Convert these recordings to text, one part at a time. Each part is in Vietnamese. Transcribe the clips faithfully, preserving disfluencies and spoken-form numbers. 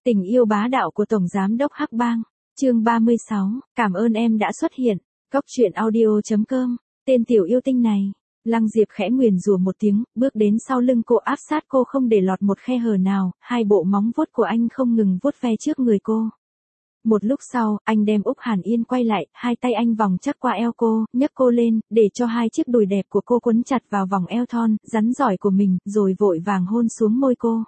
Tình yêu bá đạo của Tổng Giám đốc Hắc Bang, chương ba mươi sáu, cảm ơn em đã xuất hiện, Cóc truyện audio.com, tên tiểu yêu tinh này. Lăng Diệp khẽ nguyền rủa một tiếng, bước đến sau lưng cô áp sát cô không để lọt một khe hở nào, hai bộ móng vuốt của anh không ngừng vuốt ve trước người cô. Một lúc sau, anh đem Úc Hàn Yên quay lại, hai tay anh vòng chắc qua eo cô, nhấc cô lên, để cho hai chiếc đùi đẹp của cô quấn chặt vào vòng eo thon, rắn giỏi của mình, rồi vội vàng hôn xuống môi cô.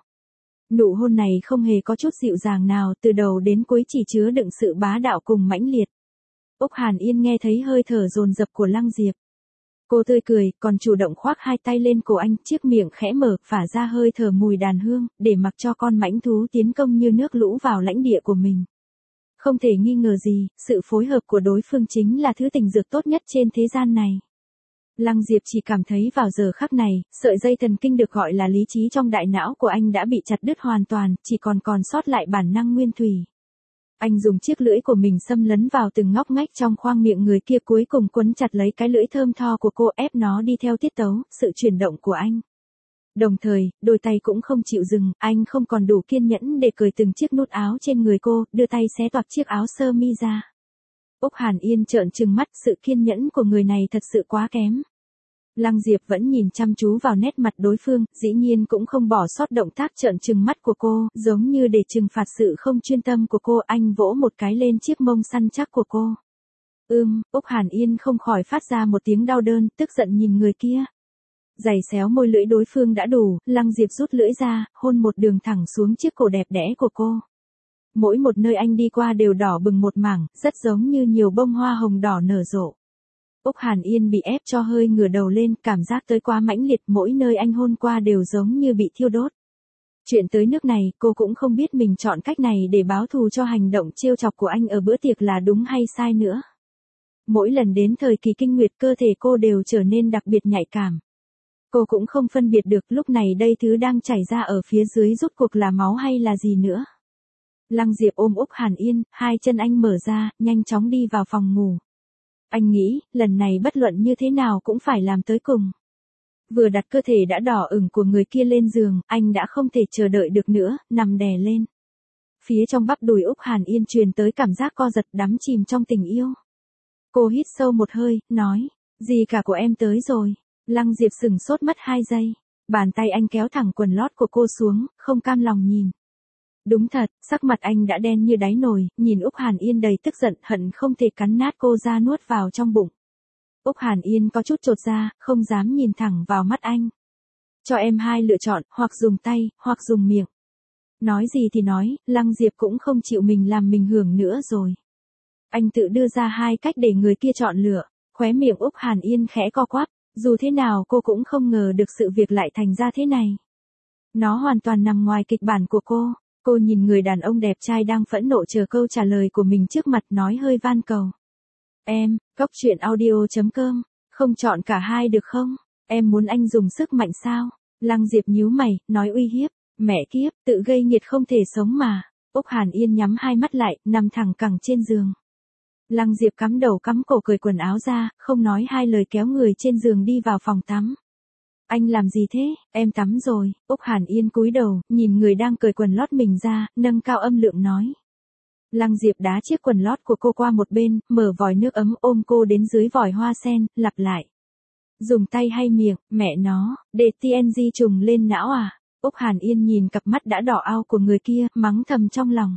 Nụ hôn này không hề có chút dịu dàng nào, từ đầu đến cuối chỉ chứa đựng sự bá đạo cùng mãnh liệt. Úc Hàn Yên nghe thấy hơi thở dồn dập của Lăng Diệp. Cô tươi cười, còn chủ động khoác hai tay lên cổ anh, chiếc miệng khẽ mở, phả ra hơi thở mùi đàn hương, để mặc cho con mãnh thú tiến công như nước lũ vào lãnh địa của mình. Không thể nghi ngờ gì, sự phối hợp của đối phương chính là thứ tình dược tốt nhất trên thế gian này. Lăng Diệp chỉ cảm thấy vào giờ khắc này, sợi dây thần kinh được gọi là lý trí trong đại não của anh đã bị chặt đứt hoàn toàn, chỉ còn còn sót lại bản năng nguyên thủy. Anh dùng chiếc lưỡi của mình xâm lấn vào từng ngóc ngách trong khoang miệng người kia, cuối cùng quấn chặt lấy cái lưỡi thơm tho của cô, ép nó đi theo tiết tấu, sự chuyển động của anh. Đồng thời, đôi tay cũng không chịu dừng, anh không còn đủ kiên nhẫn để cởi từng chiếc nút áo trên người cô, đưa tay xé toạc chiếc áo sơ mi ra. Úc Hàn Yên trợn trừng mắt, sự kiên nhẫn của người này thật sự quá kém. Lăng Diệp vẫn nhìn chăm chú vào nét mặt đối phương, dĩ nhiên cũng không bỏ sót động tác trợn trừng mắt của cô, giống như để trừng phạt sự không chuyên tâm của cô, anh vỗ một cái lên chiếc mông săn chắc của cô. Ưm, Úc Hàn Yên không khỏi phát ra một tiếng đau đớn, tức giận nhìn người kia. Giày xéo môi lưỡi đối phương đã đủ, Lăng Diệp rút lưỡi ra, hôn một đường thẳng xuống chiếc cổ đẹp đẽ của cô. Mỗi một nơi anh đi qua đều đỏ bừng một mảng, rất giống như nhiều bông hoa hồng đỏ nở rộ. Úc Hàn Yên bị ép cho hơi ngửa đầu lên, cảm giác tới quá mãnh liệt, mỗi nơi anh hôn qua đều giống như bị thiêu đốt. Chuyện tới nước này, cô cũng không biết mình chọn cách này để báo thù cho hành động trêu chọc của anh ở bữa tiệc là đúng hay sai nữa. Mỗi lần đến thời kỳ kinh nguyệt, cơ thể cô đều trở nên đặc biệt nhạy cảm. Cô cũng không phân biệt được lúc này đây thứ đang chảy ra ở phía dưới rốt cuộc là máu hay là gì nữa. Lăng Diệp ôm Úc Hàn Yên, hai chân anh mở ra, nhanh chóng đi vào phòng ngủ. Anh nghĩ, lần này bất luận như thế nào cũng phải làm tới cùng. Vừa đặt cơ thể đã đỏ ửng của người kia lên giường, anh đã không thể chờ đợi được nữa, nằm đè lên. Phía trong bắp đùi Úc Hàn Yên truyền tới cảm giác co giật, đắm chìm trong tình yêu. Cô hít sâu một hơi, nói, gì cả của em tới rồi. Lăng Diệp sửng sốt mất hai giây. Bàn tay anh kéo thẳng quần lót của cô xuống, không cam lòng nhìn. Đúng thật, sắc mặt anh đã đen như đáy nồi, nhìn Úc Hàn Yên đầy tức giận, hận không thể cắn nát cô ra nuốt vào trong bụng. Úc Hàn Yên có chút chột ra, không dám nhìn thẳng vào mắt anh. Cho em hai lựa chọn, hoặc dùng tay, hoặc dùng miệng. Nói gì thì nói, Lăng Diệp cũng không chịu mình làm mình hưởng nữa rồi. Anh tự đưa ra hai cách để người kia chọn lựa, khóe miệng Úc Hàn Yên khẽ co quắp, dù thế nào cô cũng không ngờ được sự việc lại thành ra thế này. Nó hoàn toàn nằm ngoài kịch bản của cô. Cô nhìn người đàn ông đẹp trai đang phẫn nộ chờ câu trả lời của mình trước mặt, nói hơi van cầu. Em, Cóc truyện audio.com, không chọn cả hai được không? Em muốn anh dùng sức mạnh sao? Lăng Diệp nhíu mày, nói uy hiếp. Mẹ kiếp, tự gây nghiệt không thể sống mà. Úc Hàn Yên nhắm hai mắt lại, nằm thẳng cẳng trên giường. Lăng Diệp cắm đầu cắm cổ cởi quần áo ra, không nói hai lời kéo người trên giường đi vào phòng tắm. Anh làm gì thế, em tắm rồi. Úc Hàn Yên cúi đầu, nhìn người đang cởi quần lót mình ra, nâng cao âm lượng nói. Lăng Diệp đá chiếc quần lót của cô qua một bên, mở vòi nước ấm ôm cô đến dưới vòi hoa sen, lặp lại. Dùng tay hay miệng, mẹ nó, để tê en giê trùng lên não à. Úc Hàn Yên nhìn cặp mắt đã đỏ ao của người kia, mắng thầm trong lòng.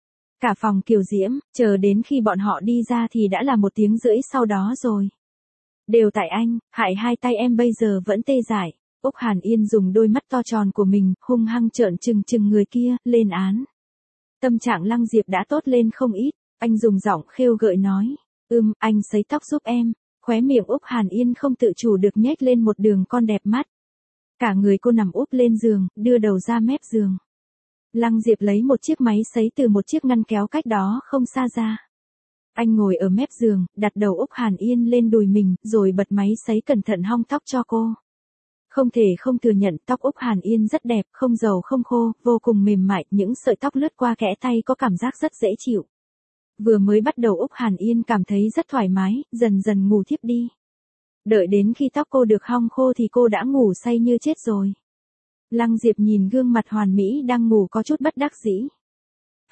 Cả phòng kiều diễm, chờ đến khi bọn họ đi ra thì đã là một tiếng rưỡi sau đó rồi. Đều tại anh, hại hai tay em bây giờ vẫn tê dại. Úc Hàn Yên dùng đôi mắt to tròn của mình, hung hăng trợn trừng trừng người kia, lên án. Tâm trạng Lăng Diệp đã tốt lên không ít, anh dùng giọng khêu gợi nói. Ừm, anh sấy tóc giúp em. Khóe miệng Úc Hàn Yên không tự chủ được nhếch lên một đường con đẹp mắt. Cả người cô nằm úp lên giường, đưa đầu ra mép giường. Lăng Diệp lấy một chiếc máy sấy từ một chiếc ngăn kéo cách đó không xa ra. Anh ngồi ở mép giường, đặt đầu Úc Hàn Yên lên đùi mình, rồi bật máy sấy cẩn thận hong tóc cho cô. Không thể không thừa nhận, tóc Úc Hàn Yên rất đẹp, không dầu không khô, vô cùng mềm mại, những sợi tóc lướt qua kẽ tay có cảm giác rất dễ chịu. Vừa mới bắt đầu Úc Hàn Yên cảm thấy rất thoải mái, dần dần ngủ thiếp đi. Đợi đến khi tóc cô được hong khô thì cô đã ngủ say như chết rồi. Lăng Diệp nhìn gương mặt hoàn mỹ đang ngủ có chút bất đắc dĩ.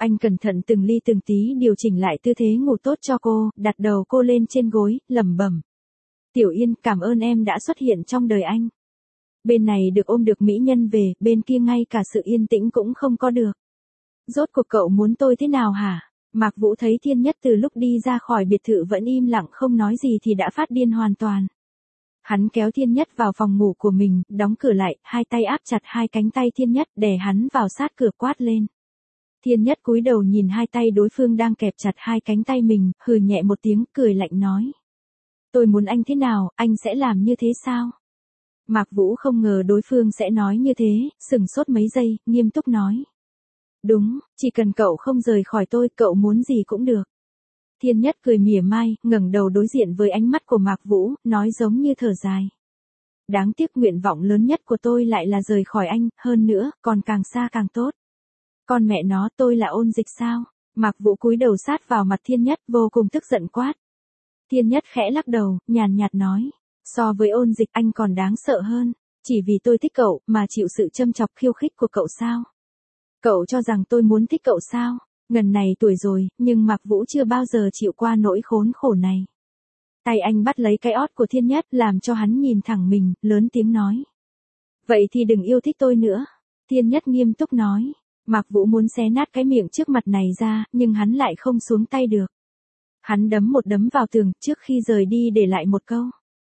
Anh cẩn thận từng ly từng tí điều chỉnh lại tư thế ngủ tốt cho cô, đặt đầu cô lên trên gối, lẩm bẩm. Tiểu Yên, cảm ơn em đã xuất hiện trong đời anh. Bên này được ôm được mỹ nhân về, bên kia ngay cả sự yên tĩnh cũng không có được. Rốt cuộc cậu muốn tôi thế nào hả? Mạc Vũ thấy Thiên Nhất từ lúc đi ra khỏi biệt thự vẫn im lặng không nói gì thì đã phát điên hoàn toàn. Hắn kéo Thiên Nhất vào phòng ngủ của mình, đóng cửa lại, hai tay áp chặt hai cánh tay Thiên Nhất, đè hắn vào sát cửa quát lên. Thiên Nhất cúi đầu nhìn hai tay đối phương đang kẹp chặt hai cánh tay mình, hừ nhẹ một tiếng, cười lạnh nói. Tôi muốn anh thế nào, anh sẽ làm như thế sao? Mạc Vũ không ngờ đối phương sẽ nói như thế, sừng sốt mấy giây, nghiêm túc nói. Đúng, chỉ cần cậu không rời khỏi tôi, cậu muốn gì cũng được. Thiên Nhất cười mỉa mai, ngẩng đầu đối diện với ánh mắt của Mạc Vũ, nói giống như thở dài. Đáng tiếc nguyện vọng lớn nhất của tôi lại là rời khỏi anh, hơn nữa, còn càng xa càng tốt. Con mẹ nó, tôi là Ôn Dịch sao? Mạc Vũ cúi đầu sát vào mặt Thiên Nhất, vô cùng tức giận quát. Thiên Nhất khẽ lắc đầu, nhàn nhạt nói. So với Ôn Dịch anh còn đáng sợ hơn. Chỉ vì tôi thích cậu, mà chịu sự châm chọc khiêu khích của cậu sao? Cậu cho rằng tôi muốn thích cậu sao? Ngần này tuổi rồi, nhưng Mạc Vũ chưa bao giờ chịu qua nỗi khốn khổ này. Tay anh bắt lấy cái ót của Thiên Nhất, làm cho hắn nhìn thẳng mình, lớn tiếng nói. Vậy thì đừng yêu thích tôi nữa. Thiên Nhất nghiêm túc nói. Mạc Vũ muốn xé nát cái miệng trước mặt này ra, nhưng hắn lại không xuống tay được. Hắn đấm một đấm vào tường, trước khi rời đi để lại một câu.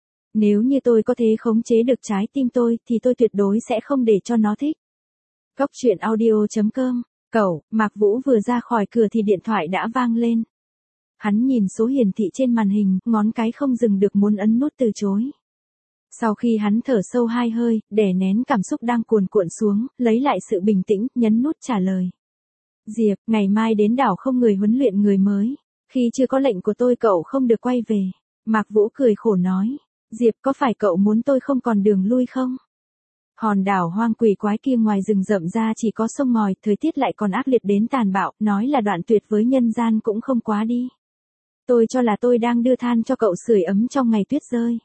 Nếu như tôi có thể khống chế được trái tim tôi, thì tôi tuyệt đối sẽ không để cho nó thích. Cốc truyện audio chấm com. Cậu, Mạc Vũ vừa ra khỏi cửa thì điện thoại đã vang lên. Hắn nhìn số hiển thị trên màn hình, ngón cái không dừng được muốn ấn nút từ chối. Sau khi hắn thở sâu hai hơi, đè nén cảm xúc đang cuồn cuộn xuống, lấy lại sự bình tĩnh, nhấn nút trả lời. Diệp, ngày mai đến đảo không người huấn luyện người mới. Khi chưa có lệnh của tôi cậu không được quay về. Mạc Vũ cười khổ nói. Diệp, có phải cậu muốn tôi không còn đường lui không? Hòn đảo hoang quỷ quái kia ngoài rừng rậm ra chỉ có sông ngòi, thời tiết lại còn ác liệt đến tàn bạo, nói là đoạn tuyệt với nhân gian cũng không quá đi. Tôi cho là tôi đang đưa than cho cậu sưởi ấm trong ngày tuyết rơi.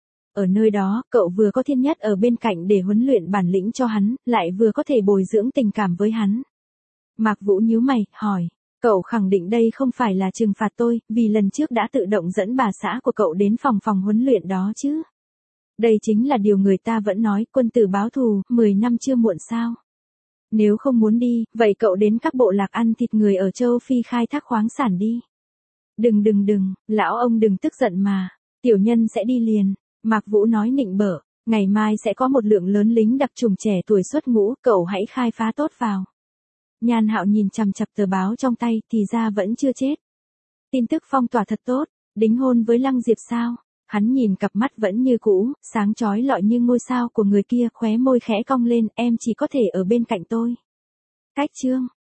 Ở nơi đó, cậu vừa có Thiên Nhất ở bên cạnh để huấn luyện bản lĩnh cho hắn, lại vừa có thể bồi dưỡng tình cảm với hắn. Mạc Vũ nhíu mày, hỏi, cậu khẳng định đây không phải là trừng phạt tôi, vì lần trước đã tự động dẫn bà xã của cậu đến phòng phòng huấn luyện đó chứ? Đây chính là điều người ta vẫn nói, quân tử báo thù, mười năm chưa muộn sao? Nếu không muốn đi, vậy cậu đến các bộ lạc ăn thịt người ở châu Phi khai thác khoáng sản đi. Đừng đừng đừng, lão ông đừng tức giận mà, tiểu nhân sẽ đi liền. Mạc Vũ nói nịnh bợ, ngày mai sẽ có một lượng lớn lính đặc chủng trẻ tuổi xuất ngũ, cậu hãy khai phá tốt vào. Nhan Hạo nhìn chằm chằm tờ báo trong tay, thì ra vẫn chưa chết. Tin tức phong tỏa thật tốt, đính hôn với Lăng Diệp sao? Hắn nhìn cặp mắt vẫn như cũ, sáng chói lọi như ngôi sao của người kia, khóe môi khẽ cong lên, em chỉ có thể ở bên cạnh tôi. Cách chương